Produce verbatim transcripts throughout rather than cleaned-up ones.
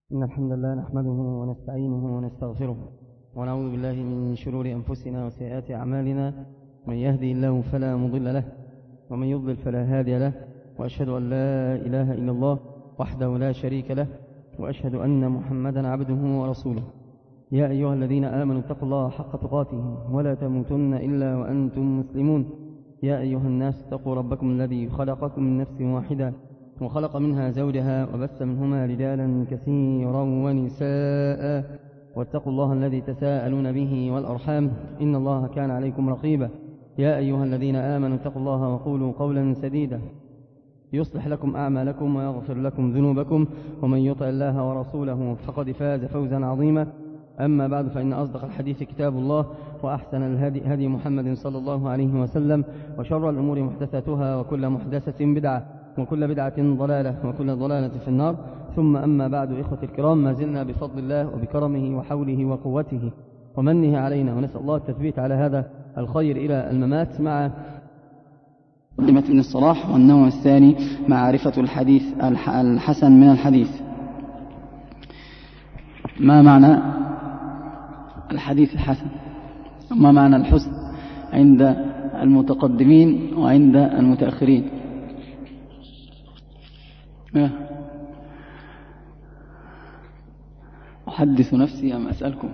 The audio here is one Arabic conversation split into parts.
إن الحمد لله نحمده ونستعينه ونستغفره ونعوذ بالله من شرور أنفسنا وسيئات أعمالنا. من يهدي الله فلا مضل له ومن يضلل فلا هادي له، وأشهد أن لا إله إلا الله وحده لا شريك له، وأشهد أن محمدا عبده ورسوله. يا أيها الذين آمنوا اتقوا الله حق تقاته ولا تموتن إلا وأنتم مسلمون. يا أيها الناس اتقوا ربكم الذي خلقكم من نفس واحدة وخلق منها زوجها وبث منهما رجالا كثيرا ونساء، واتقوا الله الذي تساءلون به والأرحام إن الله كان عليكم رقيبا. يا أيها الذين آمنوا اتقوا الله وقولوا قولا سديدا يصلح لكم أعمالكم ويغفر لكم ذنوبكم، ومن يطع الله ورسوله فقد فاز فوزا عظيما. أما بعد، فإن أصدق الحديث كتاب الله، وأحسن الهدي هدي محمد صلى الله عليه وسلم، وشر الأمور محدثاتها، وكل محدثة بدعة، وكل بدعة ضلالة، وكل ضلالة في النار. ثم أما بعد، إخوة الكرام، ما زلنا بفضل الله وبكرمه وحوله وقوته ومنه علينا، ونسأل الله التثبيت على هذا الخير إلى الممات، مع مقدمة ابن الصلاح. والنوع الثاني معرفة الحديث الحسن من الحديث. ما معنى الحديث الحسن؟ ما معنى الحسن عند المتقدمين وعند المتأخرين؟ أحدث نفسي أم أسألكم؟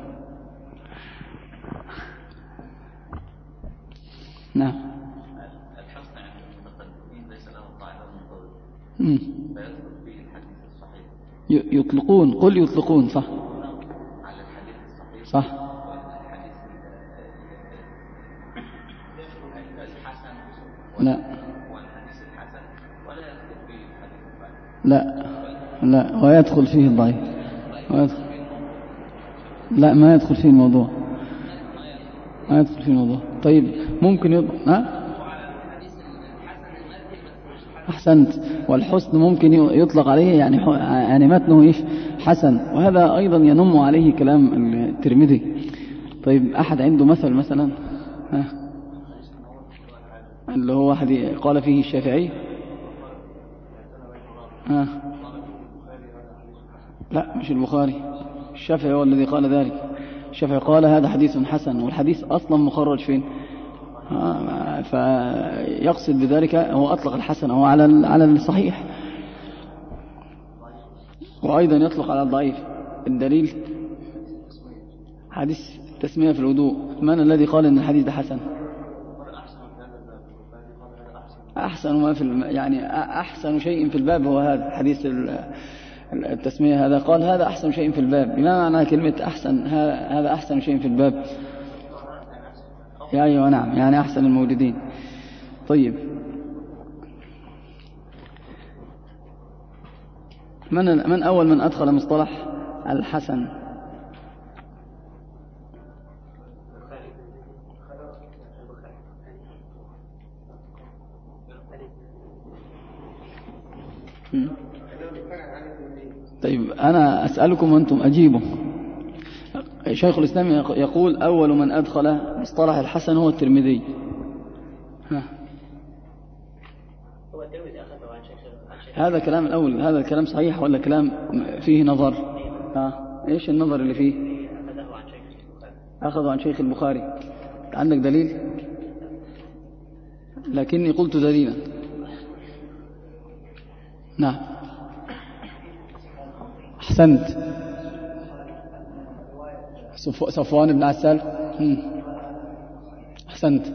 نعم. الحسن عند المتقدمين ليس له قاعدة منضبطة، فيدخل فيه الحديث الصحيح. يطلقون، قل يطلقون، صح؟ على الحديث الصحيح، صح. والحديث الحسن لا، والحديث الحسن ولا يدخل فيه الحديث الضعيف. لا لا، ويدخل فيه الضعيف. ويدخل. لا، ما يدخل فيه الموضوع، ما يدخل فيه الموضوع. طيب، ممكن يض... ها؟ أحسنت. والحسن ممكن يطلق عليه يعني يعني متنه إيش؟ حسن، وهذا أيضا ينم عليه كلام الترمذي. طيب، أحد عنده مثل مثلا؟ ها؟ اللي هو واحد قال فيه الشافعي؟ ها؟ لا، مش البخاري، الشافعي هو الذي قال ذلك. الشافعي قال هذا حديث حسن، والحديث أصلا مخرج فين؟ آه، فيقصد بذلك هو أطلق الحسن هو على على الصحيح، وأيضا يطلق على الضعيف. الدليل حديث تسمية في الوضوء، من الذي قال إن الحديث ده حسن؟ أحسن ما في يعني أحسن شيء في الباب هو هذا حديث التسمية. هذا قال هذا أحسن شيء في الباب. ما معنى كلمة أحسن؟ هذا أحسن شيء في الباب. يا أيوة، نعم، يعني أحسن الموجودين. طيب، من من أول من أدخل مصطلح الحسن؟ طيب، أنا أسألكم وأنتم أجيبوا. شيخ الإسلام يقول أول من أدخل مصطلح الحسن هو الترمذي. ها. هذا كلام الأول، هذا الكلام صحيح ولا كلام فيه نظر؟ ها. إيش النظر اللي فيه؟ أخذوا عن شيخ البخاري. عندك دليل؟ لكني قلت دليلا. نعم، أحسنت. صفوان بن عسال. أحسنت.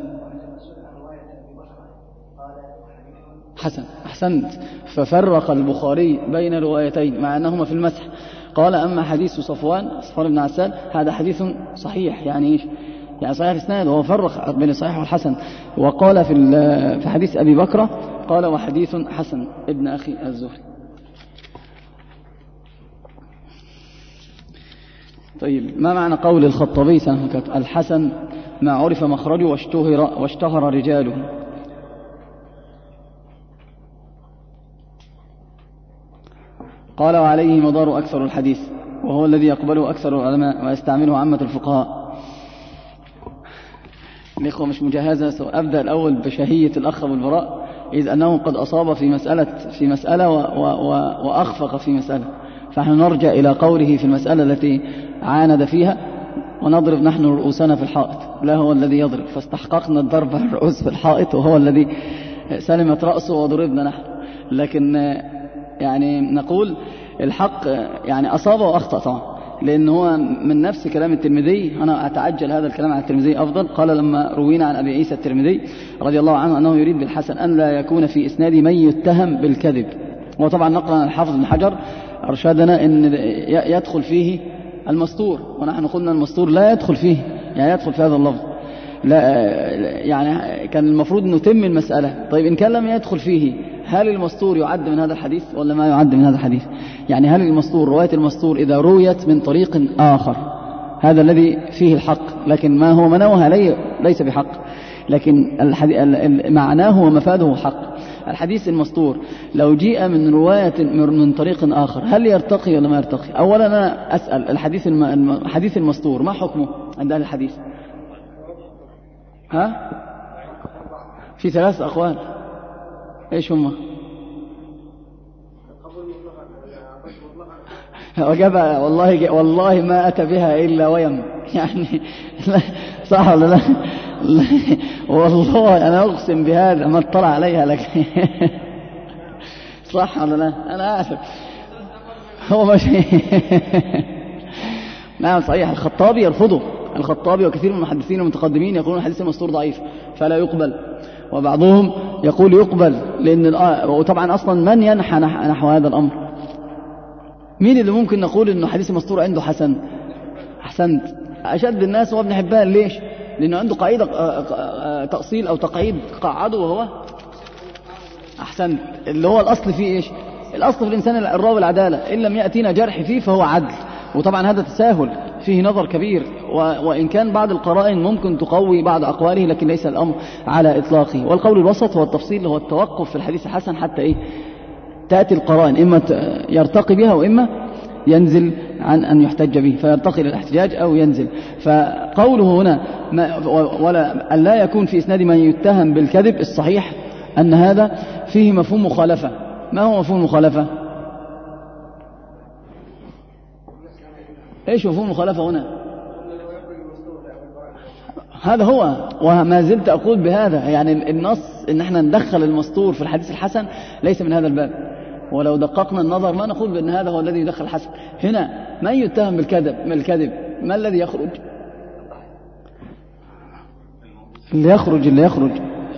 حسن، أحسنت. ففرق البخاري بين روايتين مع أنهما في المسح. قال أما حديث صفوان صفوان بن عسال هذا حديث صحيح، يعني إيش؟ يعني صحيح الإسناد، وهو فرق بين الصحيح والحسن. وقال في في حديث أبي بكر قال وحديث حسن ابن أخي الزهري. طيب، ما معنى قول الخطابي الحسن ما عرف مخرجه واشتهر, واشتهر رجاله؟ قال وعليه مدار أكثر الحديث، وهو الذي يقبله أكثر العلماء ويستعمله عامة الفقهاء. الإخوة مش مجهزة، أبدأ الأول بشهية الأخ أبو البراء، إذ أنه قد أصاب في مسألة في مسألة و و و وأخفق في مسألة. فنحن نرجع إلى قوله في المسألة التي عاند فيها ونضرب نحن رؤوسنا في الحائط، لا هو الذي يضرب، فاستحققنا الضرب الرؤوس في الحائط وهو الذي سلمت رأسه وضربنا نحن. لكن يعني نقول الحق يعني أصاب وأخطأ طبعا، لأن هو من نفس كلام الترمذي. أنا أتعجل هذا الكلام عن الترمذي أفضل. قال لما روينا عن أبي عيسى الترمذي رضي الله عنه أنه يريد بالحسن أن لا يكون في إسناد من يتهم بالكذب. وطبعا نقرأ الحافظ بن حجر أرشدنا أن يدخل فيه المستور، ونحن قلنا المستور لا يدخل فيه، يعني يدخل في هذا اللفظ لا، يعني كان المفروض أن نتم المسألة. طيب إن كان لم يدخل فيه، هل المستور يعد من هذا الحديث ولا ما يعد من هذا الحديث؟ يعني هل المستور، رواية المستور إذا رويت من طريق آخر، هذا الذي فيه الحق، لكن ما هو منوها ليس بحق، لكن معناه ومفاده حق. الحديث المستور لو جيء من رواية من طريق آخر هل يرتقي ولا ما يرتقي؟ أولا أنا أسأل الحديث الحديث المستور ما حكمه عند أهل الحديث؟ ها؟ في ثلاث أقوال، إيش هم؟ وجب والله والله ما أتى بها إلا ويم، يعني صح ولا لا؟ والله أنا أقسم بهذا ما اطلع عليها لك. صح ولا لا؟ أنا آسف هو ماشي. نعم صحيح. الخطابي يرفضه، الخطابي وكثير من المحدثين المتقدمين يقولون الحديث المستور ضعيف فلا يقبل، وبعضهم يقول يقبل، لأن وطبعا أصلا من ينحى نحو هذا الأمر؟ مين اللي ممكن نقول إنه حديث المستور عنده حسن؟ أحسنت. أشد الناس هو ابن حبان. ليش؟ لأنه عنده قاعدة تأصيل أو تقعيد قعده، وهو أحسنت، اللي هو الأصل فيه إيش؟ الأصل في الإنسان الراوي العدالة، إن لم يأتينا جرح فيه فهو عدل. وطبعا هذا تساهل فيه نظر كبير، وإن كان بعض القرائن ممكن تقوي بعض أقواله، لكن ليس الأمر على إطلاقه. والقول الوسط هو التفصيل، هو التوقف في الحديث الحسن حتى إيه؟ تأتي القرائن إما يرتقي بها وإما ينزل عن أن يحتج به، فيرتقي للاحتجاج أو ينزل. فقوله هنا ما ولا أن لا يكون في إسناد من يتهم بالكذب، الصحيح أن هذا فيه مفهوم مخالفة. ما هو مفهوم مخالفة؟ إيش مفهوم مخالفة هنا؟ هذا هو، وما زلت أقول بهذا. يعني النص إن احنا ندخل المستور في الحديث الحسن ليس من هذا الباب، ولو دققنا النظر ما نقول بأن هذا هو الذي يدخل الحسن. هنا من يتهم بالكذب من الكذب ما الذي يخرج؟ اللي يخرج اللي يخرج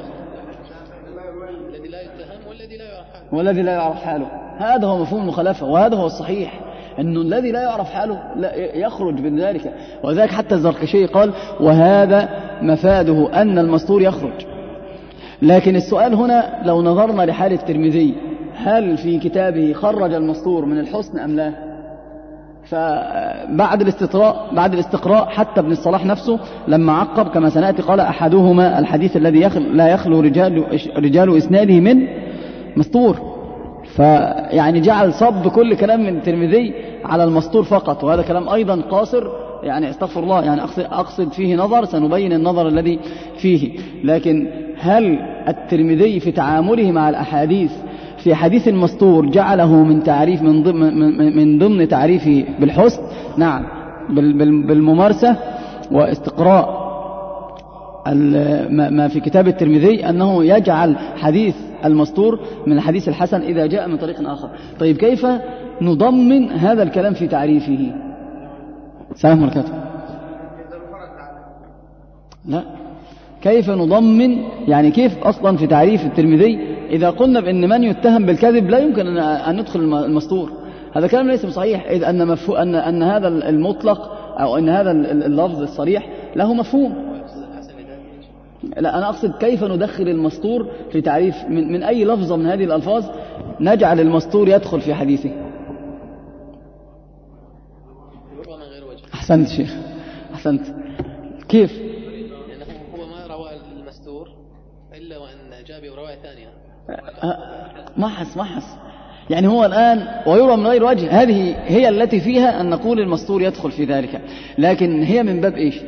الذي لا يتهم والذي لا يعرف حاله والذي لا يعرف حاله. هذا هو مفهوم المخالفة، وهذا هو الصحيح، أنه الذي لا يعرف حاله لا يخرج من ذلك. وذلك حتى الزركشي قال وهذا مفاده أن المستور يخرج. لكن السؤال هنا لو نظرنا لحال الترمذي، هل في كتابه خرج المستور من الحسن أم لا؟ فبعد الاستقراء بعد الاستقراء حتى ابن الصلاح نفسه لما عقب كما سنأتي قال أحدهما الحديث الذي يخل لا يخلو رجال, رجال إسناده من مستور. فيعني جعل صب كل كلام من الترمذي على المستور فقط، وهذا كلام أيضا قاصر، يعني استغفر الله، يعني أقصد فيه نظر سنبين النظر الذي فيه. لكن هل الترمذي في تعامله مع الأحاديث في حديث المستور جعله من تعريف من ضمن من ضمن تعريفه بالحسن؟ نعم، بالممارسة واستقراء ما في كتاب الترمذي أنه يجعل حديث المستور من الحديث الحسن إذا جاء من طريق آخر. طيب كيف نضمن هذا الكلام في تعريفه؟ سلام عليكم. لا، كيف نضمن، يعني كيف أصلا في تعريف الترمذي إذا قلنا بأن من يتهم بالكذب لا يمكن أن ندخل المستور؟ هذا كلام ليس بصحيح، إذ أن, مفهو أن, أن هذا المطلق أو أن هذا اللفظ الصريح له مفهوم. لا، أنا أقصد كيف ندخل المستور في تعريف من, من أي لفظة من هذه الألفاظ نجعل المستور يدخل في حديثه. أحسنت شيخ، أحسنت. كيف؟ لأنه هو ما روى المستور إلا وأن جاء برواية ثانية. محس محس يعني هو الآن ويروى من غير وجه، هذه هي التي فيها أن نقول المستور يدخل في ذلك، لكن هي من باب إيش؟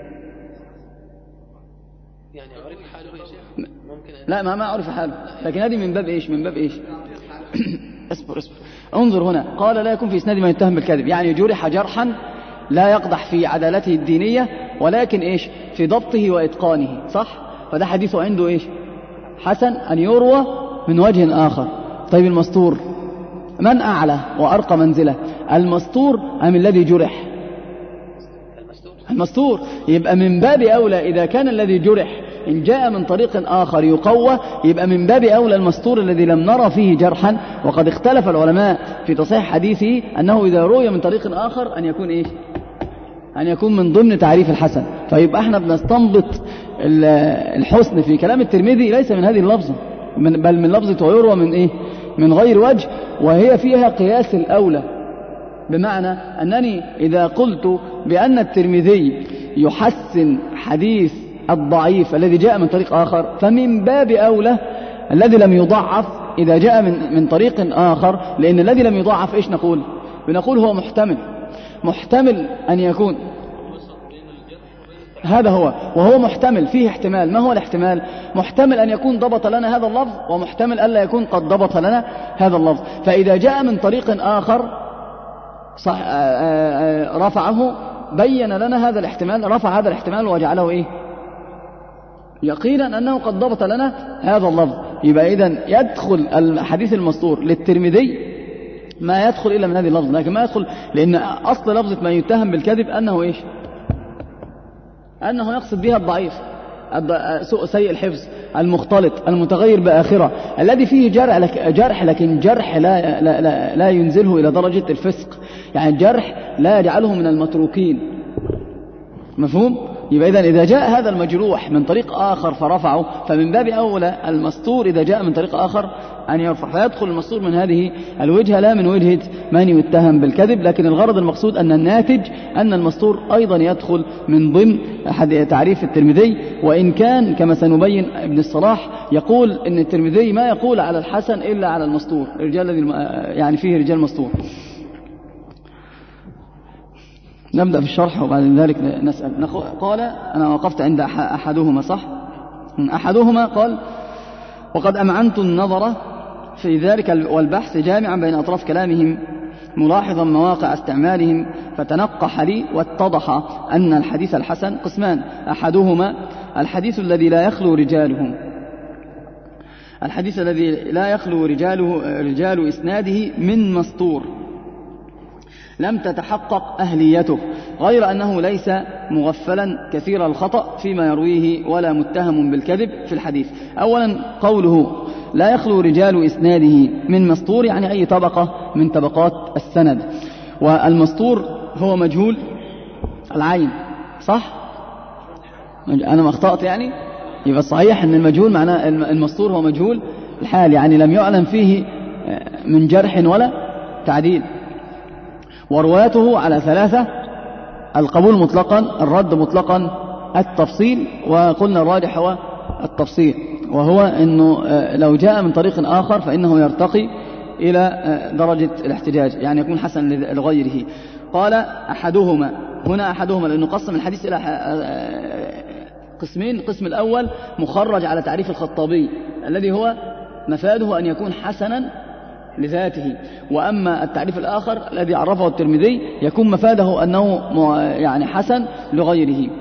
يعني عرف حاله يا شيخ؟ ممكن لا، ما ما عرف حاله، لكن هذه من باب إيش؟ من باب إيش؟ اصبر اصبر انظر هنا، قال لا يكون في إسناد ما يتهم بالكذب، يعني جرح جرحا لا يقدح في عدالته الدينية، ولكن إيش في ضبطه وإتقانه، صح؟ فده حديثه عنده إيش حسن أن يروى من وجه آخر. طيب المستور من أعلى وأرقى منزلة، المستور أم الذي جرح؟ المستور. يبقى من باب أولى إذا كان الذي جرح إن جاء من طريق آخر يقوى، يبقى من باب أولى المستور الذي لم نرى فيه جرحا. وقد اختلف العلماء في تصحيح حديثه أنه إذا روي من طريق آخر أن يكون إيش؟ أن يكون من ضمن تعريف الحسن. فيبقى احنا بنستنبط الحسن في كلام الترمذي ليس من هذه اللفظة، بل من لفظة ويروى من إيه؟ من غير وجه، وهي فيها قياس الأولى. بمعنى أنني إذا قلت بأن الترمذي يحسن حديث الضعيف الذي جاء من طريق آخر، فمن باب أولى الذي لم يضعف إذا جاء من, من طريق آخر، لأن الذي لم يضعف إيش نقول؟ بنقول هو محتمل، محتمل أن يكون هذا هو، وهو محتمل فيه احتمال. ما هو الاحتمال؟ محتمل أن يكون ضبط لنا هذا اللفظ، ومحتمل ألا يكون قد ضبط لنا هذا اللفظ. فإذا جاء من طريق آخر صح رفعه، بين لنا هذا الاحتمال، رفع هذا الاحتمال وجعله إيه؟ يقينا أنه قد ضبط لنا هذا اللفظ. يبقى إذن يدخل الحديث المستور للترمذي ما يدخل إلا من هذه اللفظ، لكن ما يدخل، لأن أصل لفظة ما يتهم بالكذب أنه إيش؟ أنه يقصد بها الضعيف، سيء الحفظ، المختلط، المتغير بآخرة، الذي فيه جرح, جرح لكن جرح لا, لا, لا, لا ينزله إلى درجة الفسق، يعني جرح لا يجعله من المتروكين. مفهوم؟ يبقى إذن إذا جاء هذا المجروح من طريق آخر فرفعه، فمن باب أولى المستور إذا جاء من طريق آخر أن يرفع، فيدخل المستور من هذه الوجهة لا من وجهة من يتهم بالكذب. لكن الغرض المقصود أن الناتج أن المستور أيضا يدخل من ضمن تعريف الترمذي، وإن كان كما سنبين ابن الصلاح يقول أن الترمذي ما يقول على الحسن إلا على المستور، الرجال الذي يعني فيه رجال مستور. نبدأ في الشرح وبعد ذلك نسأل. قال أنا وقفت عند أحدهما، صح؟ أحدهما قال وقد أمعنت النظر في ذلك والبحث جامعا بين أطراف كلامهم ملاحظا مواقع استعمالهم، فتنقح لي واتضح أن الحديث الحسن قسمان. أحدهما الحديث الذي لا يخلو رجاله، الحديث الذي لا يخلو رجاله رجال إسناده من مستور لم تتحقق أهليته، غير أنه ليس مغفلا كثير الخطأ فيما يرويه ولا متهم بالكذب في الحديث. أولا قوله لا يخلو رجال إسناده من مستور، يعني أي طبقة من طبقات السند. والمستور هو مجهول العين، صح؟ أنا ما أخطأت يعني؟ يبقى صحيح أن المجهول معناه المستور هو مجهول الحال، يعني لم يعلم فيه من جرح ولا تعديل. ورواته على ثلاثة: القبول مطلقا، الرد مطلقا، التفصيل. وقلنا الراجح هو التفصيل، وهو أنه لو جاء من طريق آخر فإنه يرتقي إلى درجة الاحتجاج، يعني يكون حسن لغيره. قال أحدهما، هنا أحدهما لأنه قسم الحديث إلى قسمين. القسم الأول مخرج على تعريف الخطابي الذي هو مفاده أن يكون حسنا لذاته، وأما التعريف الآخر الذي عرفه الترمذي يكون مفاده أنه يعني حسن لغيره.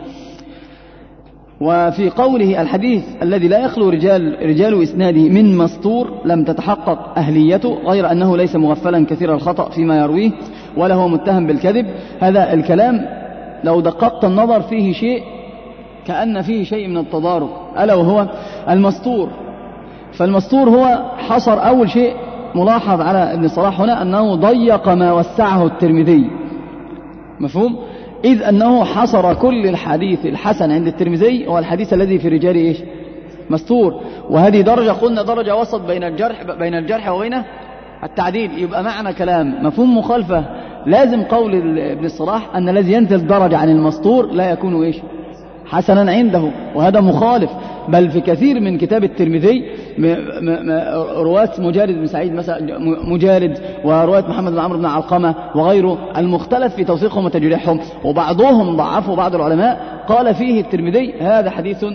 وفي قوله الحديث الذي لا يخلو رجال, رجال إسناده من مستور لم تتحقق أهليته، غير أنه ليس مغفلا كثير الخطأ فيما يرويه ولا هو متهم بالكذب. هذا الكلام لو دققت النظر فيه شيء كأن فيه شيء من التضارب، ألا وهو المستور. فالمستور هو حصر أول شيء ملاحظ على ابن الصلاح هنا أنه ضيق ما وسعه الترمذي، مفهوم؟ إذ أنه حصر كل الحديث الحسن عند الترمذي هو الحديث الذي في رجال إيش؟ مستور. وهذه درجة قلنا درجة وسط بين الجرح بين الجرح وبين التعديل. يبقى معنى كلام مفهوم مخالفة، لازم قول ابن الصلاح أن الذي ينزل درجة عن المستور لا يكون إيش؟ حسنا عنده، وهذا مخالف. بل في كثير من كتاب الترمذي رواة مجالد بن سعيد مثلا، مجالد ورواة محمد بن عمرو بن علقمة وغيره، المختلف في توثيقهم وتجريحهم، وبعضهم ضعفوا بعض العلماء قال فيه الترمذي هذا حديث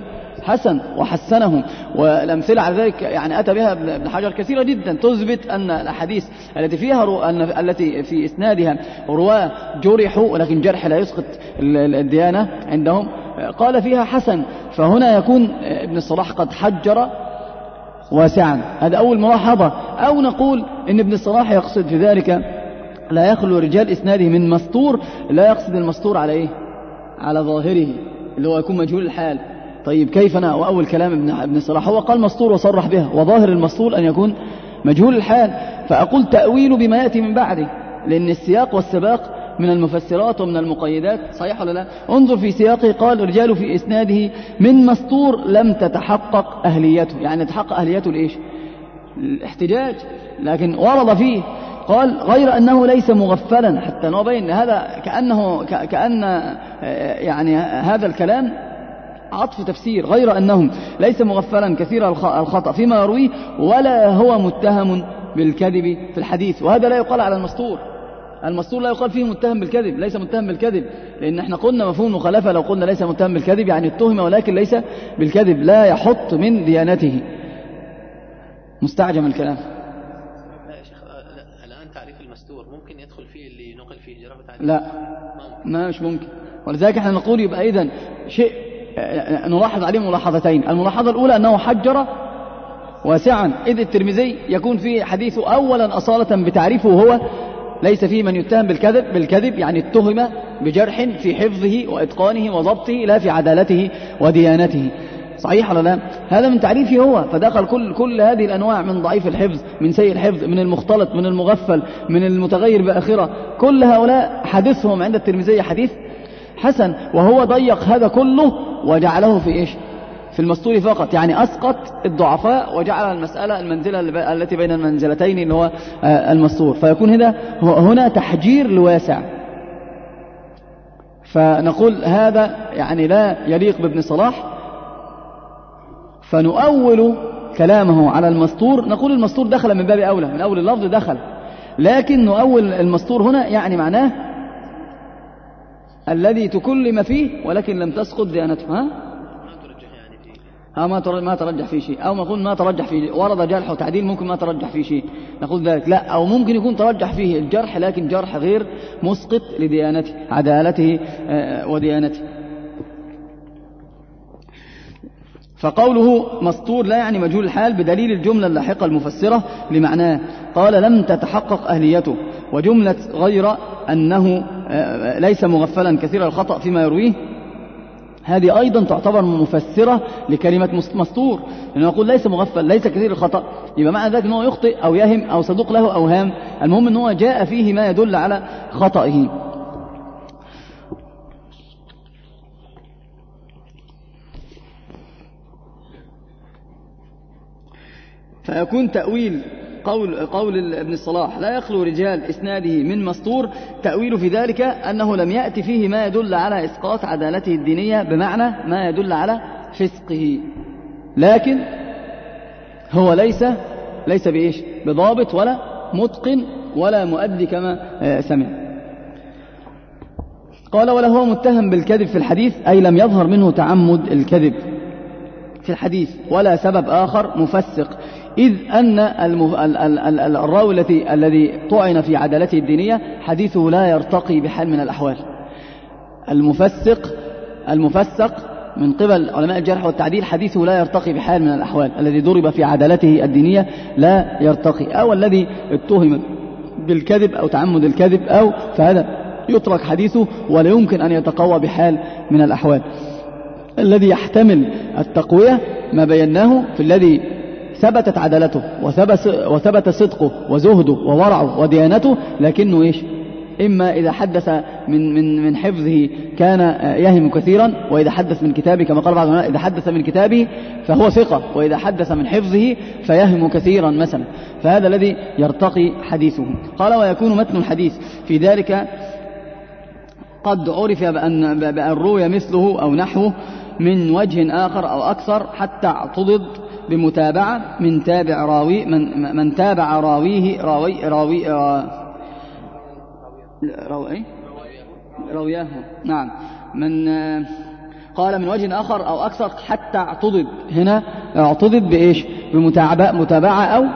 حسن وحسنهم. والأمثلة على ذلك يعني أتى بها ابن حجر كثيرة جدا تثبت أن الأحاديث التي فيها رو... التي في إسنادها رواه جرحوا ولكن جرح لا يسقط الديانة عندهم قال فيها حسن. فهنا يكون ابن الصلاح قد حجر واسعا. هذا أول ملاحظة. أو نقول إن ابن الصلاح يقصد في ذلك لا يخلو رجال إسناده من مستور، لا يقصد المستور على إيه؟ على ظاهره اللي هو يكون مجهول الحال. طيب كيف أنا وأول كلام ابن ابن الصلاح هو قال مستور وصرح بها، وظاهر المستور أن يكون مجهول الحال. فأقول تأويل بما يأتي من بعده، لأن السياق والسباق من المفسرات ومن المقيدات. صحيح ولا لا؟ انظر في سياقه قال رجال في إسناده من مستور لم تتحقق أهليته، يعني تتحقق أهليته لإيش؟ الاحتجاج. لكن ورد فيه قال غير أنه ليس مغفلا، حتى نبين هذا كأنه كأن يعني هذا الكلام عطف تفسير. غير أنه ليس مغفلا كثير الخطأ فيما يرويه ولا هو متهم بالكذب في الحديث. وهذا لا يقال على المستور. المستور لا يقال فيه متهم بالكذب، ليس متهم بالكذب، لأن احنا قلنا مفهوم مخالفة لو قلنا ليس متهم بالكذب يعني اتهم ولكن ليس بالكذب، لا يحط من ديانته. مستعجم الكلام. لا يا شيخ، الآن تعريف المستور ممكن يدخل فيه اللي نقل فيه جرح تعريف؟ لا ما مش ممكن. ولذلك احنا نقول يبقى إذن شيء نلاحظ عليه ملاحظتين. الملاحظة الأولى أنه حجر واسعا، إذ الترمذي يكون فيه حديثه أولا أصالة بتعريفه وهو ليس فيه من يتهم بالكذب بالكذب يعني اتهم بجرح في حفظه وإتقانه وضبطه لا في عدالته وديانته. صحيح ولا لا؟ هذا من تعريفه هو. فدخل كل كل هذه الأنواع من ضعيف الحفظ، من سيء الحفظ، من المختلط، من المغفل، من المتغير بآخرة، كل هؤلاء حديثهم عند الترمذي حديث حسن. وهو ضيق هذا كله وجعله في إيش؟ في المستور فقط، يعني أسقط الضعفاء وجعل المسألة المنزلة التي بين المنزلتين اللي هو المستور. فيكون هنا هنا تحجير لواسع. فنقول هذا يعني لا يليق بابن صلاح، فنؤول كلامه على المستور. نقول المستور دخل من باب أولى، من أول اللفظ دخل، لكن نؤول المستور هنا يعني معناه الذي تكلم فيه ولكن لم تسقط ديانته. ها؟ ها ما ما ترجح فيه شيء، أو نقول ما ترجح فيه، ورد جرح وتعديل ممكن ما ترجح فيه شيء، نقول ذلك لا. أو ممكن يكون ترجح فيه الجرح لكن جرح غير مسقط لديانته عدالته وديانته. فقوله مستور لا يعني مجهول الحال بدليل الجملة اللاحقة المفسرة لمعناه. قال لم تتحقق أهليته، وجملة غير أنه ليس مغفلا كثير الخطأ فيما يرويه، هذه أيضا تعتبر مفسرة لكلمة مستور، لأنه يقول ليس مغفل ليس كثير الخطأ، يبقى معنى ذلك أنه يخطئ أو يهم أو صدوق له أوهام، المهم أنه جاء فيه ما يدل على خطئه. فيكون تأويل قول, قول ابن الصلاح لا يخلو رجال إسناده من مستور، تأويل في ذلك أنه لم يأتي فيه ما يدل على إسقاط عدالته الدينية بمعنى ما يدل على فسقه، لكن هو ليس ليس بإيش بضابط ولا متقن ولا مؤدي كما سمع. قال ولا هو متهم بالكذب في الحديث، أي لم يظهر منه تعمد الكذب في الحديث ولا سبب آخر مفسق، إذ أن الراوي الذي طعن في عدالته الدينية حديثه لا يرتقي بحال من الأحوال. المفسق المفسق من قبل علماء الجرح والتعديل حديثه لا يرتقي بحال من الأحوال، الذي ضرب في عدالته الدينية لا يرتقي، أو الذي اتهم بالكذب أو تعمد الكذب أو فهذا يترك حديثه ولا يمكن أن يتقوى بحال من الأحوال. الذي يحتمل التقوية ما بيناه في الذي ثبتت عدالته وثبت, وثبت صدقه وزهده وورعه وديانته، لكنه إيش إما إذا حدث من, من, من حفظه كان يهم كثيرا، وإذا حدث من كتابه كما قال بعض العلماء إذا حدث من كتابه فهو ثقة، وإذا حدث من حفظه فيهم كثيرا مثلا، فهذا الذي يرتقي حديثه. قال ويكون متن الحديث في ذلك قد عرف بأن, بأن روي مثله أو نحوه من وجه آخر أو أكثر حتى اعتضد بمتابعة من تابع راوي من, من تابع راويه راوي راوي راوي راويه نعم من قال من وجه آخر أو أكثر حتى اعتضد. هنا اعتضد بإيش؟ بمتابعة أو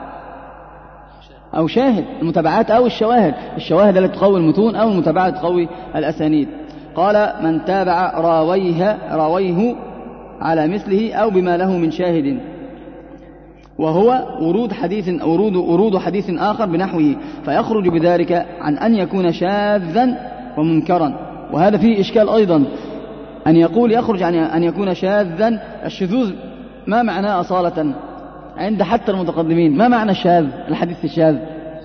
أو شاهد، المتابعات أو الشواهد، الشواهد التي تقوي المتون أو المتابعة تقوي الأسانيد. قال من تابع راويه راويه على مثله أو بما له من شاهد، وهو ورود حديث ورود ورود حديث آخر بنحوه، فيخرج بذلك عن أن يكون شاذا ومنكرا. وهذا فيه إشكال أيضا، أن يقول يخرج عن أن يكون شاذا. الشذوذ ما معناه أصالة عند حتى المتقدمين؟ ما معنى الشاذ؟ الحديث الشاذ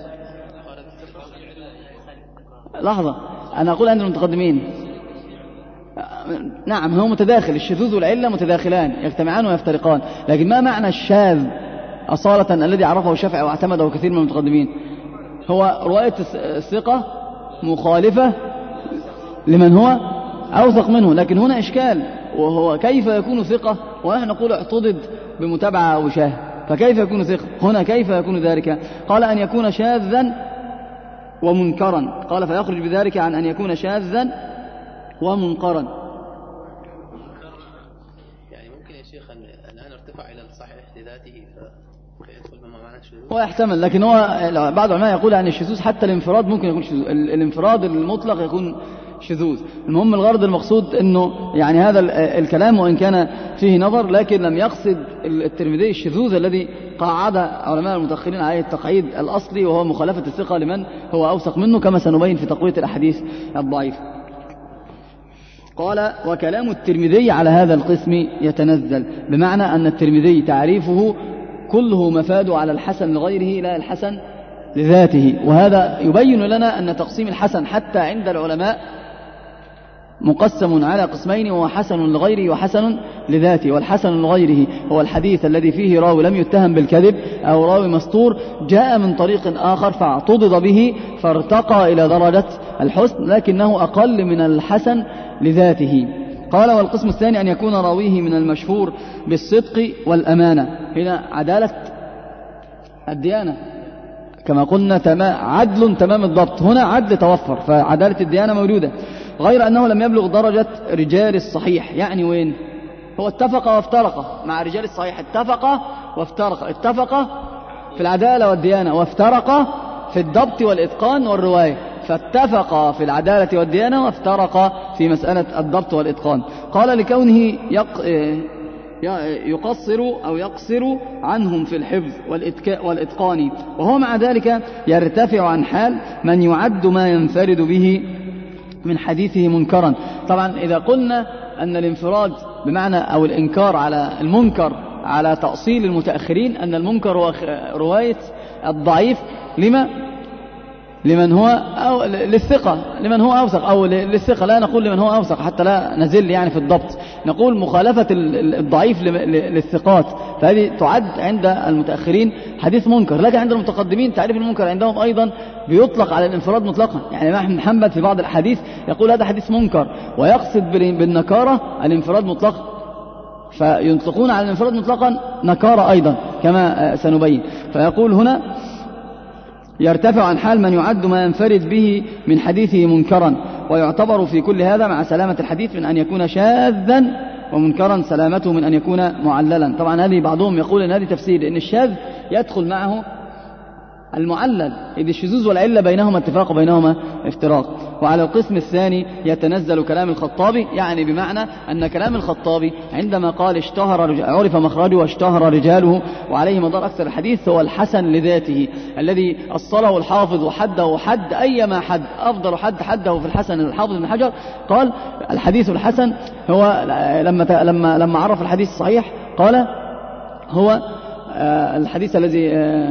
لحظة، أنا أقول عند المتقدمين نعم هو متداخل، الشذوذ والعلة متداخلان يجتمعان ويفترقان، لكن ما معنى الشاذ أصالة الذي عرفه الشافعي واعتمده كثير من المتقدمين؟ هو رواية الثقة مخالفة لمن هو أوثق منه. لكن هنا إشكال، وهو كيف يكون ثقة ونحن نقول اعتضد بمتابعة أو شاهد؟ فكيف يكون ثقة هنا؟ كيف يكون ذلك؟ قال أن يكون شاذا ومنكرا. قال فيخرج بذلك عن أن يكون شاذا ومنكرا. يعني ممكن يا شيخ الآن ارتفع إلى الصحيح لذاته فيدخل بما معنى الشذوذ؟ هو يحتمل، لكن هو بعض العلماء يقول عن الشذوذ حتى الانفراد ممكن يكون شذوذ، الانفراد المطلق يكون شذوذ. المهم الغرض المقصود أنه يعني هذا الكلام وإن كان فيه نظر، لكن لم يقصد الترمذي الشذوذ الذي قاعد علماء المتأخرين عليه التقعيد الأصلي، وهو مخالفة الثقة لمن هو أوثق منه، كما سنبين في تقوية الأحاديث الضعيفة. قال وكلام الترمذي على هذا القسم يتنزل، بمعنى أن الترمذي تعريفه كله مفاد على الحسن لغيره لا الحسن لذاته. وهذا يبين لنا أن تقسيم الحسن حتى عند العلماء مقسم على قسمين، وهو حسن لغيره وحسن لذاته. والحسن لغيره هو الحديث الذي فيه راوي لم يتهم بالكذب أو راوي مستور جاء من طريق آخر فاعتضد به فارتقى إلى درجة الحسن، لكنه أقل من الحسن لذاته. قال والقسم الثاني أن يكون راويه من المشهور بالصدق والأمانة. هنا عدالة الديانة كما قلنا تمام، عدل تمام الضبط، هنا عدل توفر، فعدالة الديانة موجودة، غير أنه لم يبلغ درجة رجال الصحيح. يعني وين هو اتفق وافترق مع رجال الصحيح؟ اتفق وافترق، اتفق في العدالة والديانة وافترق في الضبط والإتقان والرواية، فاتفق في العدالة والديانة وافترق في مسألة الضبط والإتقان. قال لكونه يق... يقصر أو يقصر عنهم في الحفظ والإتقان، وهو مع ذلك يرتفع عن حال من يعد ما ينفرد به من حديثه منكرا. طبعا إذا قلنا أن الانفراد بمعنى أو الإنكار على المنكر على تأصيل المتأخرين، أن المنكر هو رواية الضعيف لما لمن هو أو للثقة لمن هو أوثق، أو للثقة، لا نقول لمن هو أوثق حتى لا نزل يعني في الضبط، نقول مخالفة الضعيف للثقات، فهذه تعد عند المتأخرين حديث منكر. لكن عند المتقدمين تعريف المنكر عندهم أيضا بيطلق على الانفراد مطلقا. يعني أحمد محمد في بعض الحديث يقول هذا حديث منكر، ويقصد بالنكارة الانفراد مطلقا، فينطلقون على الانفراد مطلقا نكارة أيضا كما سنبين. فيقول هنا يرتفع عن حال من يعد ما ينفرد به من حديثه منكرا، ويعتبر في كل هذا مع سلامة الحديث من أن يكون شاذا، ومنكرا سلامته من أن يكون معللا. طبعا هذه بعضهم يقول أن هذه تفسير، لأن الشاذ يدخل معه المعلل، إذ الشذوذ والعلة بينهما اتفاق وبينهما افتراق. وعلى القسم الثاني يتنزل كلام الخطابي، يعني بمعنى أن كلام الخطابي عندما قال اشتهر عرف مخرجه واشتهر رجاله وعليه مدار أكثر الحديث، هو الحسن لذاته الذي أصله الحافظ وحده حد أيما حد، أفضل حد حده في الحسن الحافظ بن حجر قال الحديث الحسن هو لما لما لما عرف الحديث الصحيح قال هو الحديث الذي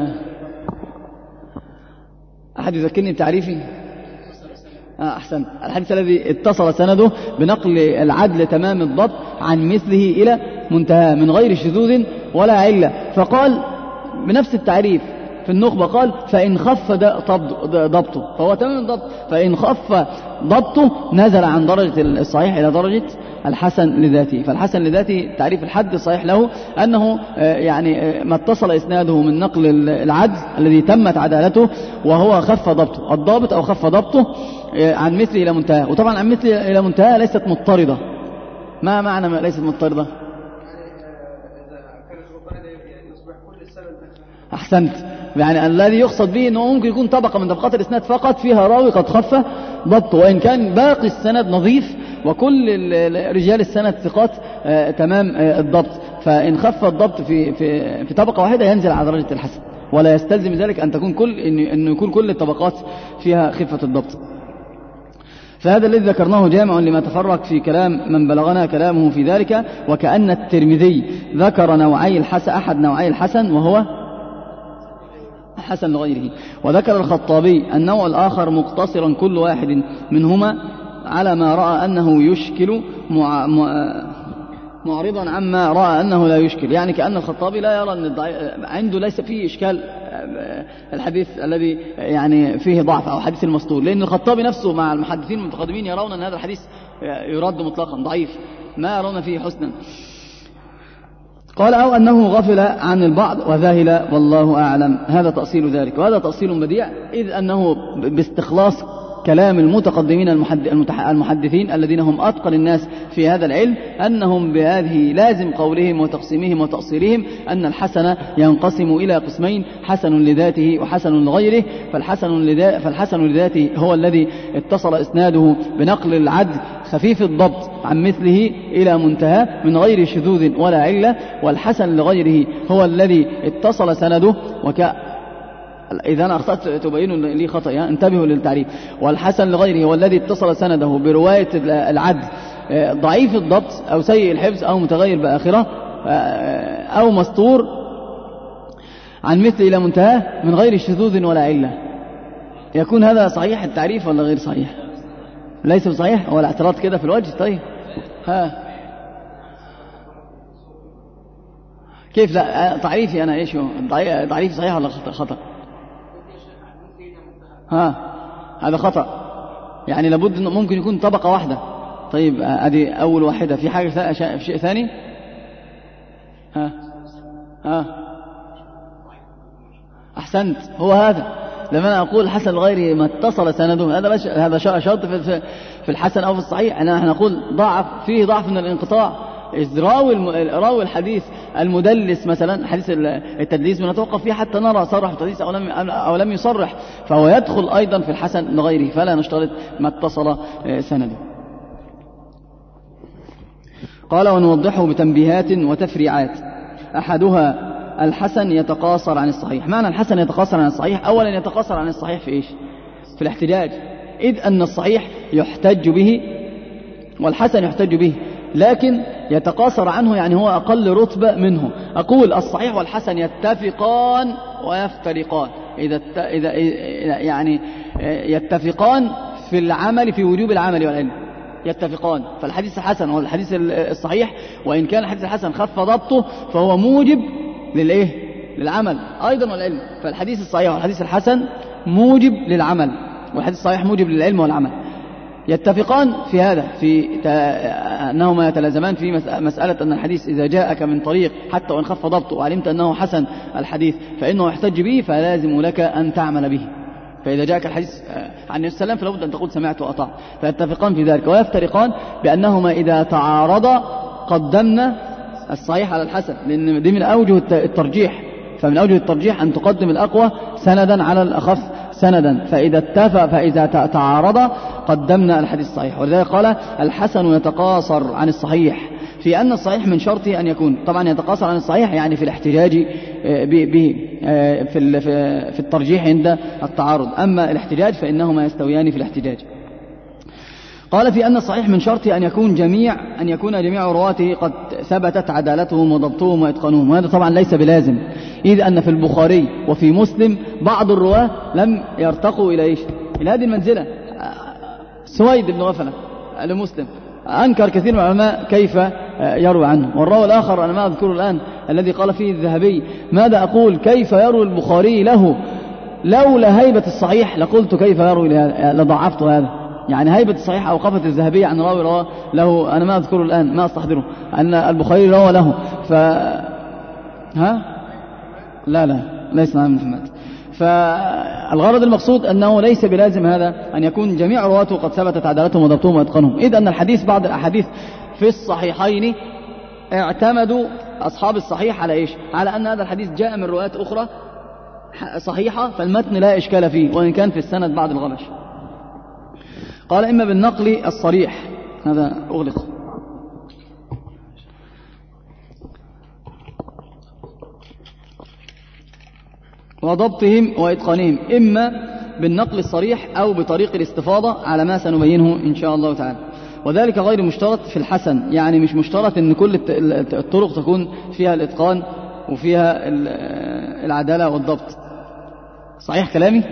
أحد يذكرني بتعريفي آه أحسن الحديث الذي اتصل سنده بنقل العدل تمام الضبط عن مثله إلى منتهى من غير شذوذ ولا علة. فقال بنفس التعريف في النخبة قال فإن خف ضبطه فهو تمام الضبط، فإن خف ضبطه نزل عن درجة الصحيح إلى درجة الحسن لذاته. فالحسن لذاته تعريف الحد الصحيح له أنه يعني ما اتصل إسناده من نقل العدل الذي تمت عدالته وهو خف ضبطه، الضابط أو خف ضبطه عن مثله إلى منتهى. وطبعا عن مثله إلى منتهى ليست مضطردة، ما معنى ما ليست مضطردة؟ أحسنت. يعني الذي يقصد به أنه ممكن يكون طبقة من طبقات الإسناد فقط فيها راوي قد خف ضبطه، وإن كان باقي السند نظيف وكل رجال السند ثقات آه تمام آه الضبط، فإن خف الضبط في, في, في طبقة واحدة ينزل على درجة الحسن، ولا يستلزم ذلك أن تكون كل إن يكون كل الطبقات فيها خفة الضبط. فهذا الذي ذكرناه جامع لما تفرق في كلام من بلغنا كلامه في ذلك. وكأن الترمذي ذكر نوعي الحسن، أحد نوعي الحسن وهو حسن لغيره، وذكر الخطابي النوع الآخر مقتصرا كل واحد منهما على ما رأى أنه يشكل مع... معرضا عما رأى أنه لا يشكل. يعني كأن الخطابي لا يرى أن عنده ليس فيه إشكال الحديث الذي يعني فيه ضعف أو حديث المسطور، لأن الخطابي نفسه مع المحدثين المتقدمين يرون أن هذا الحديث يرد مطلقا ضعيف، ما يرون فيه حسنا. قال أو أنه غفل عن البعض وذاهل والله أعلم. هذا تأصيل ذلك، وهذا تأصيل بديع، إذ أنه باستخلاص كلام المتقدمين المحدثين الذين هم أتقن الناس في هذا العلم، أنهم بهذه لازم قولهم وتقسيمهم وتأصيلهم أن الحسن ينقسم إلى قسمين: حسن لذاته وحسن لغيره. فالحسن, لذا فالحسن لذاته هو الذي اتصل إسناده بنقل العدل خفيف الضبط عن مثله إلى منتهى من غير شذوذ ولا علة. والحسن لغيره هو الذي اتصل سنده وك إذا أنا أخطأت تبين لي خطأ، انتبهوا للتعريف. والحسن لغيره هو الذي اتصل سنده برواية العدل ضعيف الضبط أو سيء الحفظ أو متغير بآخرة أو مسطور عن مثل إلى منتهى من غير شذوذ ولا علة. يكون هذا صحيح التعريف ولا غير صحيح؟ ليس صحيح، هو الاعتراض كده في الوجه. طيب ها كيف؟ لا تعريفي أنا إيش هو تعريفي صحيح ولا خطأ؟ ها هذا خطأ، يعني لابد ممكن يكون طبقة واحدة. طيب ادي اول واحدة. في حاجة في شيء ثاني؟ ها ها احسنت، هو هذا. لما انا اقول حسن لغيره ما اتصل سنده، هذا هذا شرط في في الحسن او في الصحيح. انا نقول ضعف فيه ضعف من الانقطاع. إذ راوي راوي الحديث المدلس مثلا، حديث التدليس بنتوقف فيه حتى نرى صرح التدليس أو لم أو لم يصرح، فهو يدخل أيضا في الحسن لغيره، فلا نشترط ما اتصل سنده. قال ونوضحه بتنبيهات وتفريعات. أحدها الحسن يتقاصر عن الصحيح. معنى الحسن يتقاصر عن الصحيح؟ أولا يتقاصر عن الصحيح في إيش؟ في الاحتجاج، إذ أن الصحيح يحتج به والحسن يحتج به، لكن يتقاصر عنه يعني هو أقل رتبة منه. أقول الصحيح والحسن يتفقان ويفترقان. إذا إذا يعني يتفقان في العمل، في وجوب العمل والعلم يتفقان. فالحديث الحسن والحديث الصحيح، وإن كان الحديث الحسن خف ضبطه فهو موجب للإيه؟ للعمل أيضا والعلم. فالحديث الصحيح والحديث الحسن موجب للعمل، والحديث الصحيح موجب للعلم والعمل. يتفقان في هذا، في أنهما يتلازمان في مسألة أن الحديث إذا جاءك من طريق حتى وإن خف ضبطه وعلمت أنه حسن الحديث فإنه يحتج به، فلازم لك أن تعمل به. فإذا جاءك الحديث عن النبي صلى الله عليه وسلم فلا بد أن تقول سمعت وأطعت. فيتفقان في ذلك. ويفترقان بأنهما إذا تعارضا قدمنا الصحيح على الحسن، لأن دي من أوجه الترجيح. فمن أوجه الترجيح أن تقدم الأقوى سندا على الأخف سندا، فإذا اتفق فإذا تعارض قدمنا الحديث الصحيح. ولذلك قال الحسن يتقاصر عن الصحيح، في أن الصحيح من شرطه أن يكون، طبعا يتقاصر عن الصحيح يعني في الاحتجاج به في في الترجيح عند التعارض، أما الاحتجاج فإنهما يستويان في الاحتجاج. قال في أن الصحيح من شرطه أن يكون جميع أن يكون جميع رواته قد ثبتت عدالتهم وضبطهم وإتقانهم، وهذا طبعا ليس بلازم، إذ أن في البخاري وفي مسلم بعض الرواه لم يرتقوا إلى إيش؟ إلى هذه المنزلة. سويد بن غفلة لمسلم أنكر كثير من العلماء كيف يروي عنه. والراوي الآخر أنا ما أذكره الآن الذي قال فيه الذهبي ماذا أقول كيف يروي البخاري له لولا هيبة الصحيح لقلت كيف يروي لضعفت هذا. يعني هيبة الصحيح أوقفت الذهبية عن راوي رواه له، أنا ما أذكره الآن ما أستحضره، أن البخاري روى له ف ها لا لا ليس نعم محمد. فالغرض المقصود أنه ليس بلازم هذا أن يكون جميع رواته قد ثبتت عدالتهم وضبطهم وإتقانهم، إذ أن الحديث بعض الأحاديث في الصحيحين اعتمدوا أصحاب الصحيح على إيش؟ على أن هذا الحديث جاء من روايات أخرى صحيحة، فالمتن لا إشكال فيه وإن كان في السند بعض الغبش. قال إما بالنقل الصريح، هذا أغلق، وضبطهم وإتقانهم، إما بالنقل الصريح أو بطريق الاستفاضة على ما سنبينه إن شاء الله تعالى. وذلك غير مشترط في الحسن، يعني مش مشترط أن كل الطرق تكون فيها الإتقان وفيها العدالة والضبط. صحيح كلامي؟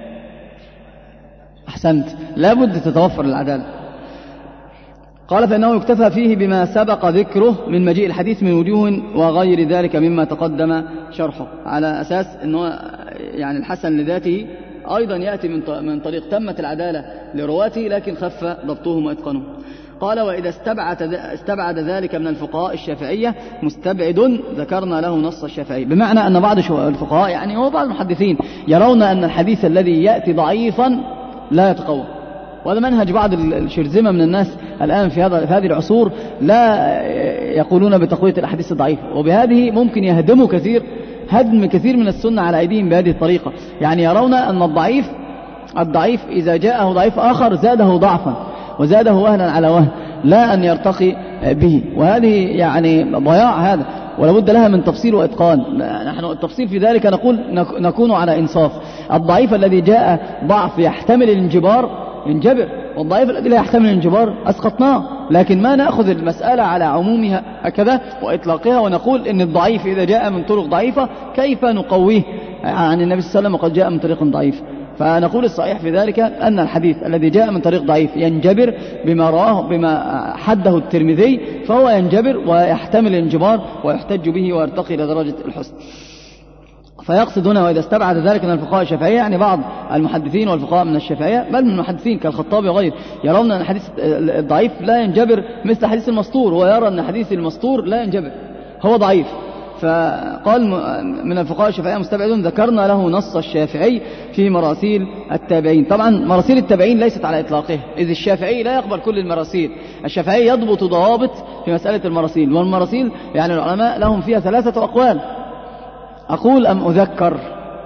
أحسنت، لابد تتوفر العدالة. قال فإنه يكتفى فيه بما سبق ذكره من مجيء الحديث من وجوه وغير ذلك مما تقدم شرحه، على أساس أنه يعني الحسن لذاته أيضا يأتي من طريق تمت العدالة لرواته لكن خف ضبطهم وإتقانهم. قال وإذا استبعد, استبعد ذلك من الفقهاء الشافعية مستبعد ذكرنا له نص الشافعي، بمعنى أن بعض الفقهاء يعني هو بعض المحدثين يرون أن الحديث الذي يأتي ضعيفا لا يتقوى، وهذا منهج بعض الشرذمة من الناس الآن في هذا في هذه العصور، لا يقولون بتقوية الأحاديث الضعيفة، وبهذه ممكن يهدموا كثير هدم كثير من السنة على أيديهم بهذه الطريقة. يعني يرون أن الضعيف الضعيف إذا جاءه ضعيف آخر زاده ضعفا وزاده وهنا على وهن، لا أن يرتقي به، وهذه يعني ضياع هذا، ولابد لها من تفصيل وإتقان. نحن التفصيل في ذلك نقول نكون على إنصاف. الضعيف الذي جاء ضعف يحتمل الانجبار ينجبر، والضعيف الذي لا يحتمل الانجبار أسقطناه، لكن ما نأخذ المسألة على عمومها هكذا وإطلاقها ونقول إن الضعيف إذا جاء من طرق ضعيفة كيف نقويه عن النبي صلى الله عليه وسلم وقد جاء من طريق ضعيف. فنقول الصحيح في ذلك أن الحديث الذي جاء من طريق ضعيف ينجبر بما رواه بما حده الترمذي، فهو ينجبر ويحتمل الانجبار ويحتج به ويرتقي إلى درجة الحسن. فيقصد هنا وإذا استبعد ذلك من الفقهاء الشافعية، يعني بعض المحدثين والفقهاء من الشافعية بل من المحدثين كالخطابي وغيره يرون أن الحديث الضعيف لا ينجبر مثل حديث المسطور، ويرى أن حديث المسطور لا ينجبر هو ضعيف. فقال من الفقهاء الشافعية مستبعدون ذكرنا له نص الشافعي في مراسيل التابعين. طبعا مراسيل التابعين ليست على إطلاقه، إذ الشافعي لا يقبل كل المراسيل، الشافعي يضبط ضوابط في مسألة المراسيل، والمراسيل يعني العلماء لهم فيها ثلاثة أقوال. أقول أم أذكر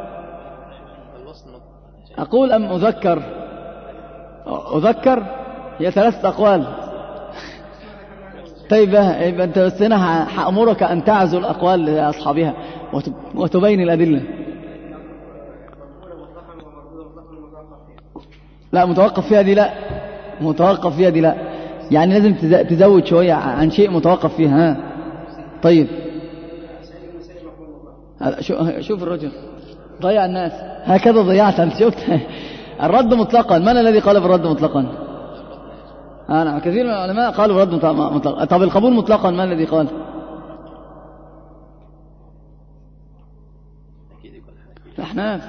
أقول أم أذكر أذكر هي ثلاثة أقوال. طيب أنت بس هنا هأمرك أن تعزل الأقوال لأصحابها وتبين الأدلة. لا متوقف فيها دي، لا متوقف فيها دي لا، يعني لازم تزود شوية عن شيء متوقف فيها. ها طيب شوف الرجل ضيع الناس هكذا ضيعت أنت. شفت الرد مطلقا، من الذي قال بالرد مطلقا؟ أنا كثير من العلماء قالوا بالرد مطلقا. طب القبول مطلقا من الذي قال؟ الأحناف.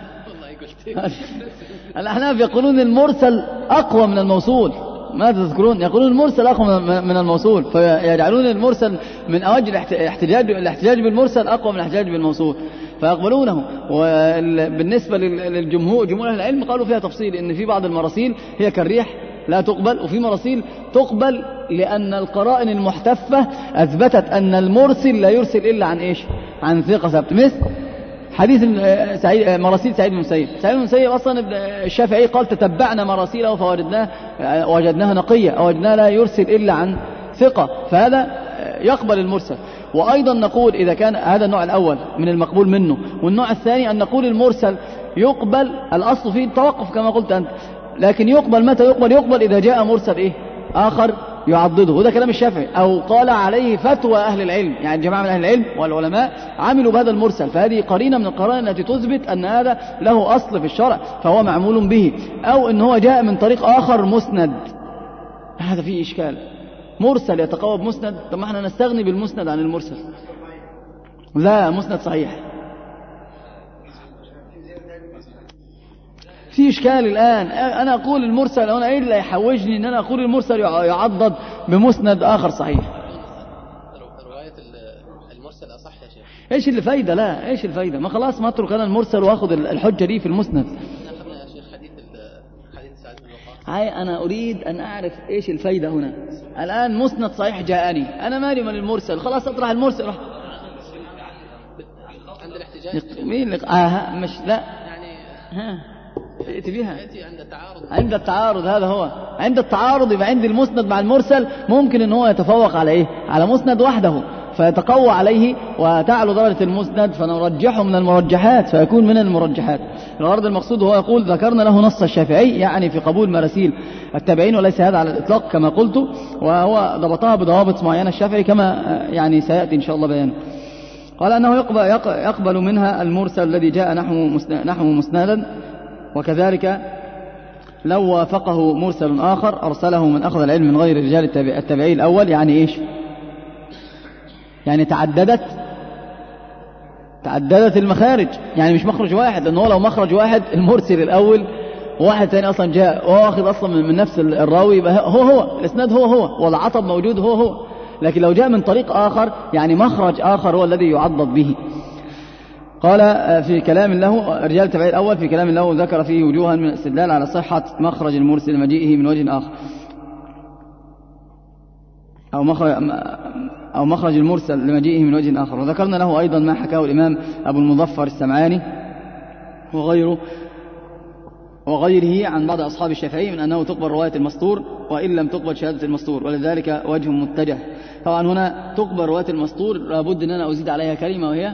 الأحناف يقولون المرسل أقوى من الموصول. ماذا تذكرون؟ يقولون المرسل أقوى من الموصول، فيجعلون المرسل من أوجه الاحتجاج الاحتجاج بالمرسل أقوى من الاحتجاج بالموصول فيقبلونه. وبالنسبة للجمهور جمهور أهل العلم قالوا فيها تفصيل، إن في بعض المراسيل هي كالريح لا تقبل، وفي مراسيل تقبل لأن القرائن المحتفة أثبتت أن المرسل لا يرسل إلا عن إيش؟ عن ثقة ثابت، مثل حديث سعيد مراسيل سعيد بن المسيب. سعيد بن المسيب أصلا الشافعي قال تتبعنا مراسيله فوجدناه وجدناها نقية أو وجدناه لا يرسل إلا عن ثقة، فهذا يقبل المرسل. وأيضا نقول إذا كان هذا النوع الأول من المقبول منه، والنوع الثاني أن نقول المرسل يقبل الأصل فيه التوقف كما قلت أنت، لكن يقبل متى يقبل؟ يقبل إذا جاء مرسل إيه؟ آخر يعضده، وده كلام الشافعي أو قال عليه فتوى أهل العلم، يعني جماعة من أهل العلم والعلماء عملوا بهذا المرسل، فهذه قرينة من القرائن التي تثبت أن هذا له أصل في الشرع فهو معمول به، أو أن هو جاء من طريق آخر مسند، هذا فيه إشكال. مرسل يتقوى بمسند، طب ما احنا نستغني بالمسند عن المرسل؟ لا مسند صحيح. في إشكال الآن، أنا أقول المرسل، أنا إيه اللي يحوجني أن أنا أقول المرسل يعضد بمسند آخر صحيح؟ رواية المرسل أصح يا شيخ. إيش اللي فايدة؟ لا إيش الفايدة؟ ما خلاص ما أترك أنا المرسل وأخذ الحجة دي في المسند. هاي أنا أريد أن أعرف إيش الفايدة هنا. الآن مسند صحيح جاءني، أنا مالي من المرسل، خلاص أطرح المرسل. عند الاحتجاج مين لق... آه مش لا يعني ها ائتي بها عند التعارض. عند التعارض هذا هو عند التعارض يبقى عند المسند مع المرسل ممكن ان هو يتفوق على ايه؟ على مسند وحده فيتقوى عليه وتعلو درجة المسند فنرجحه من المرجحات فيكون من المرجحات. الغرض المقصود هو يقول ذكرنا له نص الشافعي يعني في قبول مراسيل التابعين وليس هذا على الإطلاق كما قلت، وهو ضبطها بضوابط معينة الشافعي كما يعني سيأتي إن شاء الله بيانه. قال أنه يقبل, يقبل منها المرسل الذي جاء نحو مسندا، وكذلك لو وافقه مرسل آخر أرسله من أخذ العلم من غير رجال التابعي الأول. يعني إيش؟ يعني تعددت تعددت المخارج، يعني مش مخرج واحد، لأنه لو مخرج واحد المرسل الأول وواحد ثاني أصلا جاء وهو واخذ أصلا من نفس الراوي يبقى هو هو الإسناد هو هو والعطب موجود هو هو. لكن لو جاء من طريق آخر يعني مخرج آخر هو الذي يعضد به. قال في كلام له رجال التابعي الأول في كلام له ذكر فيه وجوها من الاستدلال على صحة مخرج المرسل مجيئه من وجه آخر أو مخرج أو مخرج المرسل لمجيئه من وجه آخر. وذكرنا له أيضا ما حكاه الإمام أبو المظفر السمعاني وغيره وغيره عن بعض أصحاب الشافعي من أنه تقبل رواية المسطور وإن لم تقبل شهادة المسطور، ولذلك وجه متجه. طبعا هنا تقبل رواية المسطور لابد أن أنا أزيد عليها كلمة وهي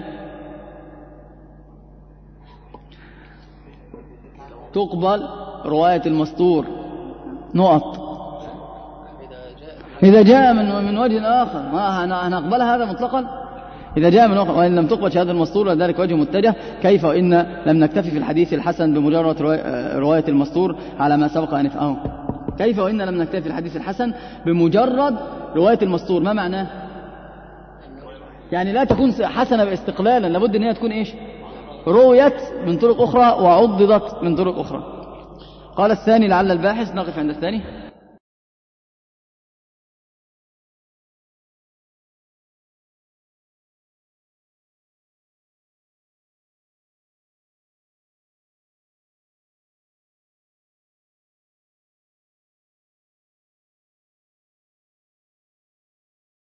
تقبل رواية المسطور نقط إذا جاء من من وجه آخر ما هنقبلها هذا مطلقا. إذا جاء من آخر وإن لم تقبل شهادة المسطور ولذلك وجه متجه. كيف وإن لم نكتفي في الحديث الحسن بمجرد رواية المسطور على ما سبق أن نفهمه. كيف وإن لم نكتفي في الحديث الحسن بمجرد رواية المسطور ما معناه؟ يعني لا تكون حسنة باستقلالا، لابد أن هي تكون إيش؟ رويت من طرق أخرى وعضدت من طرق أخرى. قال الثاني لعل الباحث نقف عند الثاني.